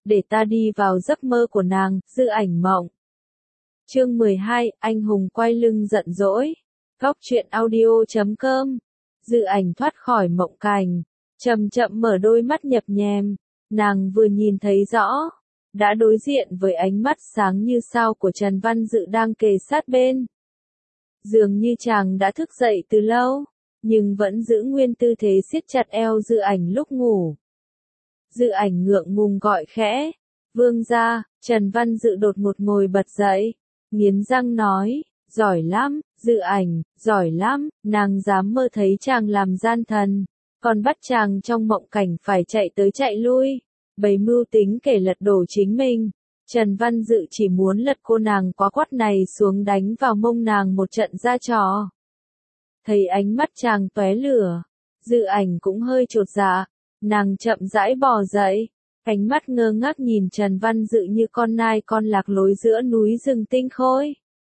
để ta đi vào giấc mơ của nàng, Dư Ảnh mộng. Chương 12, anh hùng quay lưng giận dỗi. Góc truyện audio.com. Dư Ảnh thoát khỏi mộng cảnh, chậm chậm mở đôi mắt nhập nhèm, nàng vừa nhìn thấy rõ, đã đối diện với ánh mắt sáng như sao của Trần Văn Dự đang kề sát bên. Dường như chàng đã thức dậy từ lâu, nhưng vẫn giữ nguyên tư thế siết chặt eo Dư Ảnh lúc ngủ. Dư Ảnh ngượng ngùng gọi khẽ, "Vương gia." Trần Văn Dự đột ngột ngồi bật dậy, nghiến răng nói, "Giỏi lắm, Dư Ảnh, giỏi lắm, nàng dám mơ thấy chàng làm gian thần, còn bắt chàng trong mộng cảnh phải chạy tới chạy lui, bày mưu tính kể lật đổ chính mình." Trần Văn Dự chỉ muốn lật cô nàng quá quắt này xuống đánh vào mông nàng một trận ra trò. Thấy ánh mắt chàng tóe lửa, Dư Ảnh cũng hơi chột dạ, nàng chậm rãi bò dậy, ánh mắt ngơ ngác nhìn Trần Văn Dự như con nai con lạc lối giữa núi rừng tinh khôi.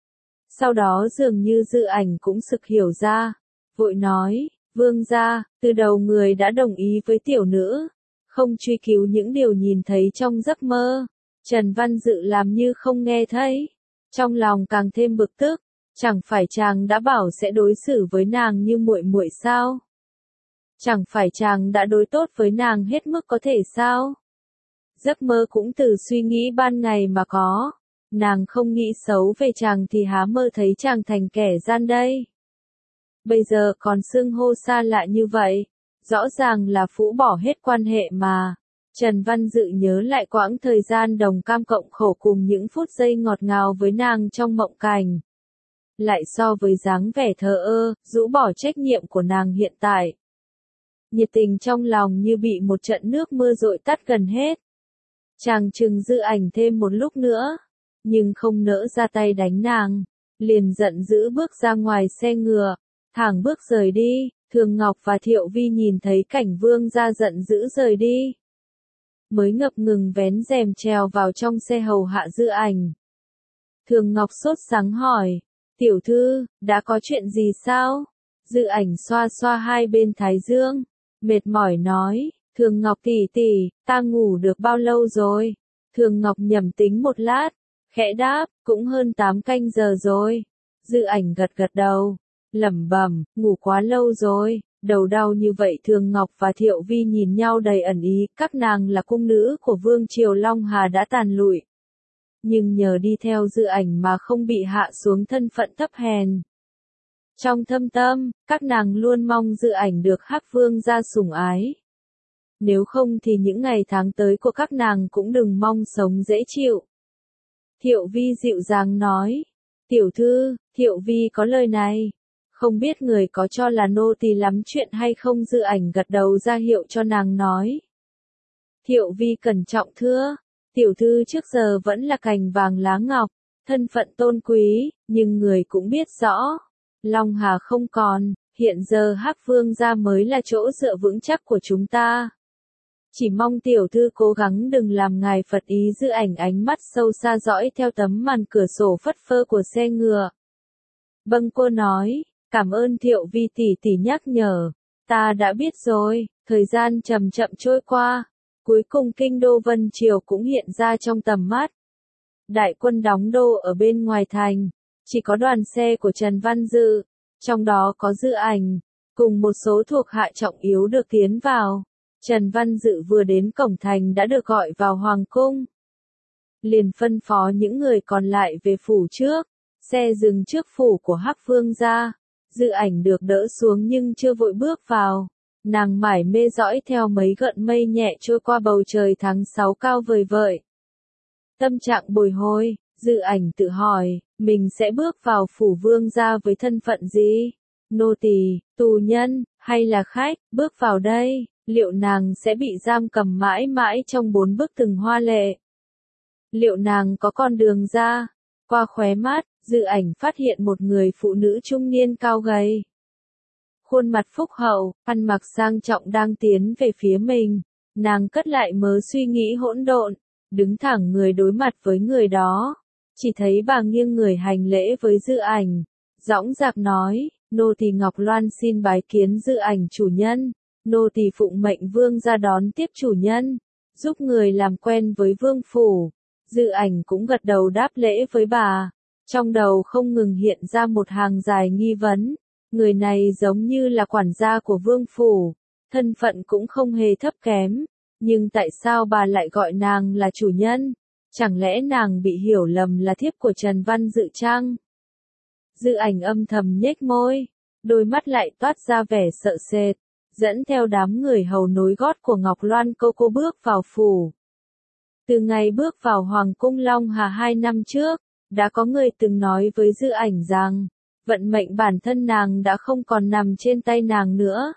Sau đó dường như Dư Ảnh cũng sực hiểu ra, vội nói, "Vương gia, từ đầu người đã đồng ý với tiểu nữ, không truy cứu những điều nhìn thấy trong giấc mơ." Trần Văn Dự làm như không nghe thấy, trong lòng càng thêm bực tức, chẳng phải chàng đã bảo sẽ đối xử với nàng như muội muội sao? Chẳng phải chàng đã đối tốt với nàng hết mức có thể sao? Giấc mơ cũng từ suy nghĩ ban ngày mà có, nàng không nghĩ xấu về chàng thì há mơ thấy chàng thành kẻ gian đây. Bây giờ còn xưng hô xa lạ như vậy, rõ ràng là phũ bỏ hết quan hệ mà. Trần Văn Dự nhớ lại quãng thời gian đồng cam cộng khổ cùng những phút giây ngọt ngào với nàng trong mộng cảnh. Lại so với dáng vẻ thờ ơ, rũ bỏ trách nhiệm của nàng hiện tại. Nhiệt tình trong lòng như bị một trận nước mưa dội tắt gần hết. Chàng chừng Dư Ảnh thêm một lúc nữa, nhưng không nỡ ra tay đánh nàng, liền giận dữ bước ra ngoài xe ngựa, thẳng bước rời đi. Thường Ngọc và Thiệu Vi nhìn thấy cảnh vương gia giận dữ rời đi, mới ngập ngừng vén rèm trèo vào trong xe hầu hạ Dư Ảnh. Thường Ngọc sốt sắng hỏi, "Tiểu thư, đã có chuyện gì sao?" Dư Ảnh xoa xoa hai bên thái dương, mệt mỏi nói, "Thường Ngọc tỷ tỷ, ta ngủ được bao lâu rồi?" Thường Ngọc nhẩm tính một lát, khẽ đáp, "Cũng hơn 8 canh giờ rồi." Dư Ảnh gật gật đầu, lẩm bẩm, "Ngủ quá lâu rồi, đầu đau như vậy." Thường Ngọc và Thiệu Vi nhìn nhau đầy ẩn ý, các nàng là cung nữ của Vương triều Long Hà đã tàn lụi, nhưng nhờ đi theo Dư Ảnh mà không bị hạ xuống thân phận thấp hèn. Trong thâm tâm, các nàng luôn mong Dư Ảnh được Hắc Vương gia sủng ái. Nếu không thì những ngày tháng tới của các nàng cũng đừng mong sống dễ chịu. Thiệu Vi dịu dàng nói, "Tiểu thư." Thiệu Vi có lời này, không biết người có cho là nô tỳ lắm chuyện hay không. Dư Ảnh gật đầu ra hiệu cho nàng nói. Thiệu Vi cẩn trọng thưa, "Tiểu thư trước giờ vẫn là cành vàng lá ngọc, thân phận tôn quý, nhưng người cũng biết rõ, Long Hà không còn, hiện giờ Hắc Vương gia mới là chỗ dựa vững chắc của chúng ta. Chỉ mong tiểu thư cố gắng đừng làm ngài phật ý." Dư Ảnh ánh mắt sâu xa dõi theo tấm màn cửa sổ phất phơ của xe ngựa. "Vâng." cô nói, "Cảm ơn Thiệu Vi tỷ tỷ nhắc nhở, ta đã biết rồi." Thời gian chậm chậm trôi qua, cuối cùng kinh đô Vân Triều cũng hiện ra trong tầm mắt. Đại quân đóng đô ở bên ngoài thành, chỉ có đoàn xe của Trần Văn Dự, trong đó có Dư Ảnh, cùng một số thuộc hạ trọng yếu được tiến vào. Trần Văn Dự vừa đến cổng thành đã được gọi vào hoàng cung. Liền phân phó những người còn lại về phủ trước, xe dừng trước phủ của Hắc Vương gia. Dư Ảnh được đỡ xuống nhưng chưa vội bước vào. Nàng mải mê dõi theo mấy gợn mây nhẹ trôi qua bầu trời tháng 6 cao vời vợi. Tâm trạng bồi hồi, Dư Ảnh tự hỏi, mình sẽ bước vào phủ vương gia với thân phận gì? Nô tỳ, tù nhân, hay là khách? Bước vào đây, liệu nàng sẽ bị giam cầm mãi mãi trong 4 bức tường hoa lệ? Liệu nàng có con đường ra? Qua khóe mắt, Dư Ảnh phát hiện một người phụ nữ trung niên cao gầy, khuôn mặt phúc hậu, ăn mặc sang trọng đang tiến về phía mình. Nàng cất lại mớ suy nghĩ hỗn độn, đứng thẳng người đối mặt với người đó. Chỉ thấy bà nghiêng người hành lễ với Dư Ảnh, dõng dạc nói, "Nô tỳ Ngọc Loan xin bái kiến Dư Ảnh chủ nhân, nô tỳ phụng mệnh vương ra đón tiếp chủ nhân." giúp người làm quen với vương phủ. Dư Ảnh cũng gật đầu đáp lễ với bà. Trong đầu không ngừng hiện ra một hàng dài nghi vấn. Người này giống như là quản gia của vương phủ. Thân phận cũng không hề thấp kém. Nhưng tại sao bà lại gọi nàng là chủ nhân? Chẳng lẽ nàng bị hiểu lầm là thiếp của Trần Văn Dự chăng? Dư Ảnh âm thầm nhếch môi. Đôi mắt lại toát ra vẻ sợ sệt. Dẫn theo đám người hầu nối gót của Ngọc Loan cô bước vào phủ. Từ ngày bước vào Hoàng cung Long Hà 2 năm trước, đã có người từng nói với Dư Ảnh rằng, vận mệnh bản thân nàng đã không còn nằm trên tay nàng nữa,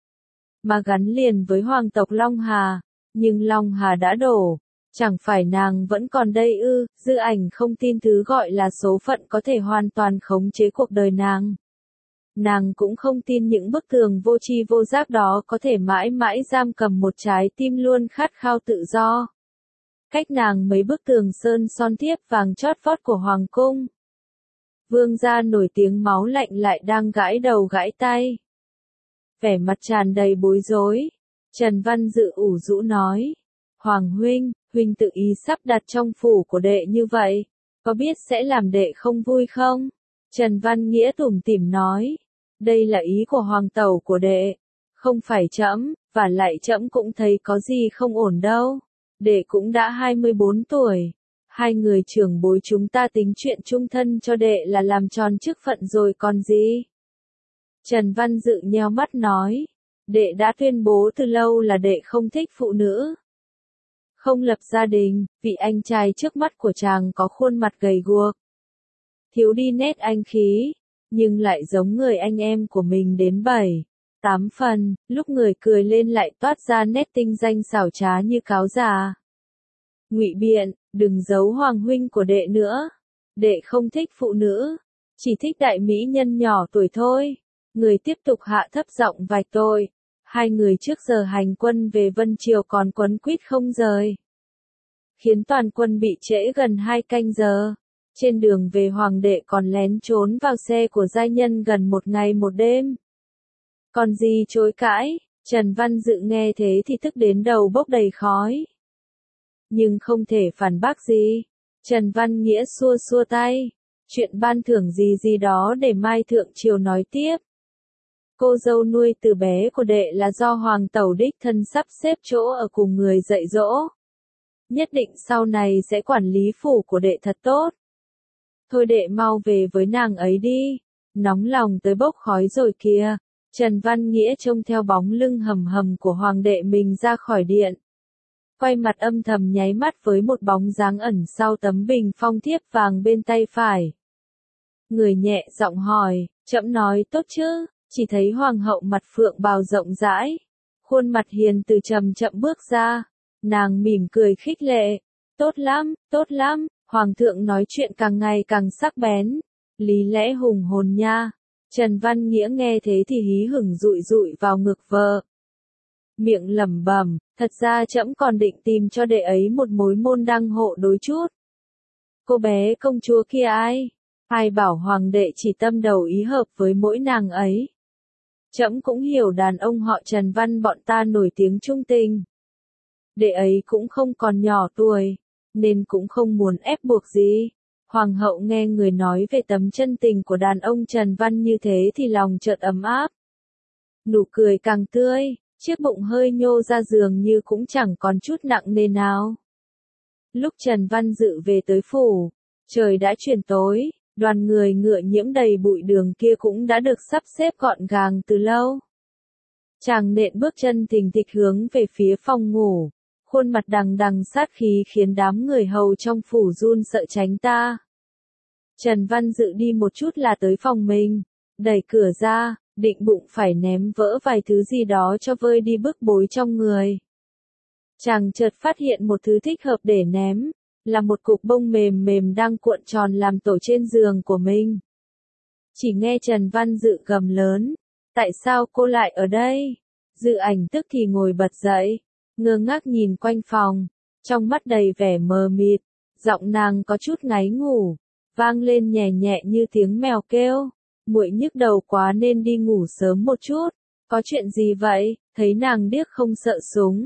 mà gắn liền với hoàng tộc Long Hà. Nhưng Long Hà đã đổ, chẳng phải nàng vẫn còn đây ư? Dư Ảnh không tin thứ gọi là số phận có thể hoàn toàn khống chế cuộc đời nàng. Nàng cũng không tin những bức tường vô tri vô giác đó có thể mãi mãi giam cầm một trái tim luôn khát khao tự do. Cách nàng mấy bức tường sơn son thiếp vàng chót vót của hoàng cung. Vương gia nổi tiếng máu lạnh lại đang gãi đầu gãi tay. Vẻ mặt tràn đầy bối rối. Trần Văn Dự ủ rũ nói. Hoàng huynh, huynh tự ý sắp đặt trong phủ của đệ như vậy, có biết sẽ làm đệ không vui không? Trần Văn Nghĩa tủm tỉm nói. Đây là ý của hoàng tẩu của đệ, không phải trẫm, và lại trẫm cũng thấy có gì không ổn đâu. Đệ cũng đã 24 tuổi. Hai người trưởng bối chúng ta tính chuyện chung thân cho đệ là làm tròn chức phận rồi còn gì. Trần Văn Dự nheo mắt nói. Đệ đã tuyên bố từ lâu là đệ không thích phụ nữ. Không lập gia đình, vị anh trai trước mắt của chàng có khuôn mặt gầy guộc. Thiếu đi nét anh khí, nhưng lại giống người anh em của mình đến 7-8 phần, lúc người cười lên lại toát ra nét tinh danh xảo trá như cáo già. Ngụy biện, đừng giấu hoàng huynh của đệ nữa. Đệ không thích phụ nữ, chỉ thích đại mỹ nhân nhỏ tuổi thôi. Người tiếp tục hạ thấp giọng vạch tội. Hai người trước giờ hành quân về Vân Triều còn quấn quýt không rời, khiến toàn quân bị trễ gần 2 canh giờ. Trên đường về hoàng đệ còn lén trốn vào xe của giai nhân gần 1 ngày 1 đêm. Còn gì chối cãi? Trần Văn Dự nghe thế thì tức đến đầu bốc đầy khói. Nhưng không thể phản bác gì. Trần Văn Nghĩa xua xua tay. Chuyện ban thưởng gì đó để mai thượng triều nói tiếp. Cô dâu nuôi từ bé của đệ là do hoàng tẩu đích thân sắp xếp chỗ ở cùng người dạy dỗ. Nhất định sau này sẽ quản lý phủ của đệ thật tốt. Thôi đệ mau về với nàng ấy đi. Nóng lòng tới bốc khói rồi kìa. Trần Văn Nghĩa trông theo bóng lưng hầm hầm của hoàng đệ mình ra khỏi điện. Quay mặt âm thầm nháy mắt với một bóng dáng ẩn sau tấm bình phong thiếp vàng bên tay phải. Người nhẹ giọng hỏi, trẫm nói tốt chứ? Chỉ thấy hoàng hậu mặt phượng bào rộng rãi, khuôn mặt hiền từ chậm chậm bước ra. Nàng mỉm cười khích lệ. Tốt lắm, hoàng thượng nói chuyện càng ngày càng sắc bén. Lý lẽ hùng hồn nha. Trần Văn Nghĩa nghe thế thì hí hửng dụi dụi vào ngực vợ. Miệng lẩm bẩm, thật ra trẫm còn định tìm cho đệ ấy một mối môn đăng hộ đối chút. Cô bé công chúa kia ai? Ai bảo hoàng đệ chỉ tâm đầu ý hợp với mỗi nàng ấy. Trẫm cũng hiểu đàn ông họ Trần Văn bọn ta nổi tiếng trung tình. Đệ ấy cũng không còn nhỏ tuổi, nên cũng không muốn ép buộc gì. Hoàng hậu nghe người nói về tấm chân tình của đàn ông Trần Văn như thế thì lòng chợt ấm áp. Nụ cười càng tươi, chiếc bụng hơi nhô ra giường như cũng chẳng còn chút nặng nề nào. Lúc Trần Văn Dự về tới phủ, trời đã chuyển tối. Đoàn người ngựa nhiễm đầy bụi đường kia cũng đã được sắp xếp gọn gàng từ lâu. Chàng nện bước chân thình thịch hướng về phía phòng ngủ, khuôn mặt đằng đằng sát khí khiến đám người hầu trong phủ run sợ tránh ta. Trần Văn Dự đi một chút là tới phòng mình, đẩy cửa ra, định bụng phải ném vỡ vài thứ gì đó cho vơi đi bức bối trong người. Chàng chợt phát hiện một thứ thích hợp để ném. Là một cục bông mềm mềm đang cuộn tròn làm tổ trên giường của mình. Chỉ nghe Trần Văn Dự gầm lớn. Tại sao cô lại ở đây? Dự Ảnh tức thì ngồi bật dậy, ngơ ngác nhìn quanh phòng, trong mắt đầy vẻ mờ mịt, giọng nàng có chút ngáy ngủ, vang lên nhẹ nhẹ như tiếng mèo kêu. Muội nhức đầu quá nên đi ngủ sớm một chút. Có chuyện gì vậy? Thấy nàng điếc không sợ súng,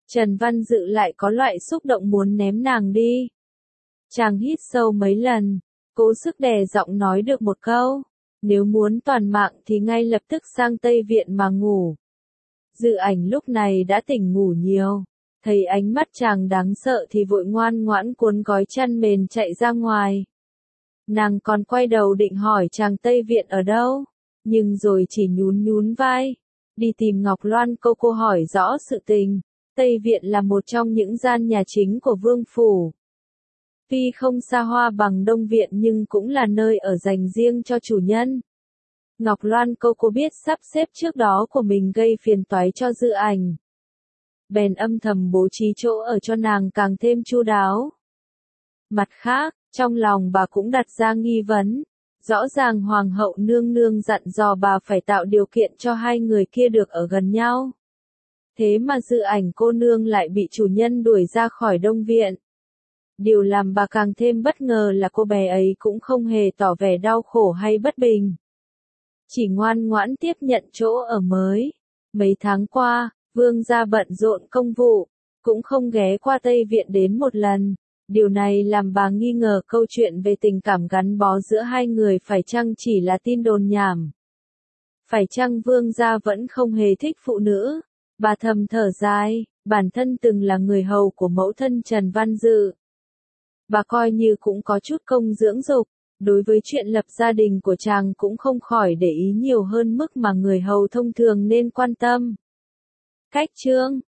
Trần Văn Dự lại có loại xúc động muốn ném nàng đi. Chàng hít sâu mấy lần, cố sức đè giọng nói được một câu. Nếu muốn toàn mạng thì ngay lập tức sang Tây Viện mà ngủ. Dự Ảnh lúc này đã tỉnh ngủ nhiều. Thấy ánh mắt chàng đáng sợ thì vội ngoan ngoãn cuốn gói chăn mền chạy ra ngoài. Nàng còn quay đầu định hỏi chàng Tây Viện ở đâu, nhưng rồi chỉ nhún nhún vai. Đi tìm Ngọc Loan cô hỏi rõ sự tình. Tây Viện là một trong những gian nhà chính của Vương Phủ. Tuy không xa hoa bằng Đông Viện nhưng cũng là nơi ở dành riêng cho chủ nhân. Ngọc Loan cô biết sắp xếp trước đó của mình gây phiền toái cho Dự Ảnh. Bèn âm thầm bố trí chỗ ở cho nàng càng thêm chu đáo. Mặt khác, trong lòng bà cũng đặt ra nghi vấn. Rõ ràng Hoàng hậu nương nương dặn dò bà phải tạo điều kiện cho hai người kia được ở gần nhau. Thế mà Dự Ảnh cô nương lại bị chủ nhân đuổi ra khỏi Đông Viện. Điều làm bà càng thêm bất ngờ là cô bé ấy cũng không hề tỏ vẻ đau khổ hay bất bình. Chỉ ngoan ngoãn tiếp nhận chỗ ở mới. Mấy tháng qua, Vương gia bận rộn công vụ, cũng không ghé qua Tây Viện đến một lần. Điều này làm bà nghi ngờ câu chuyện về tình cảm gắn bó giữa hai người phải chăng chỉ là tin đồn nhảm. Phải chăng Vương gia vẫn không hề thích phụ nữ? Bà thầm thở dài, bản thân từng là người hầu của mẫu thân Trần Văn Dự. Bà coi như cũng có chút công dưỡng dục, đối với chuyện lập gia đình của chàng cũng không khỏi để ý nhiều hơn mức mà người hầu thông thường nên quan tâm. Cách chương